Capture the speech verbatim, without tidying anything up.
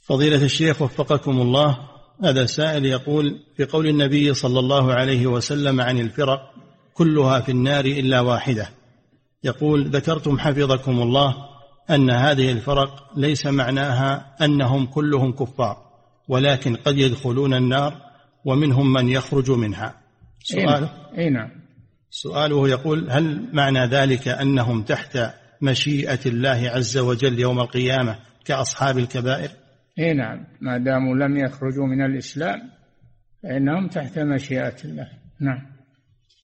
فضيلة الشيخ وفقكم الله، هذا سائل يقول: في قول النبي صلى الله عليه وسلم عن الفرق كلها في النار إلا واحدة، يقول: ذكرتم حفظكم الله أن هذه الفرق ليس معناها أنهم كلهم كفار، ولكن قد يدخلون النار ومنهم من يخرج منها. سؤال أي نعم. سؤاله يقول: هل معنى ذلك أنهم تحت مشيئة الله عز وجل يوم القيامة كأصحاب الكبائر؟ أي نعم، ما داموا لم يخرجوا من الإسلام فإنهم تحت مشيئة الله. نعم.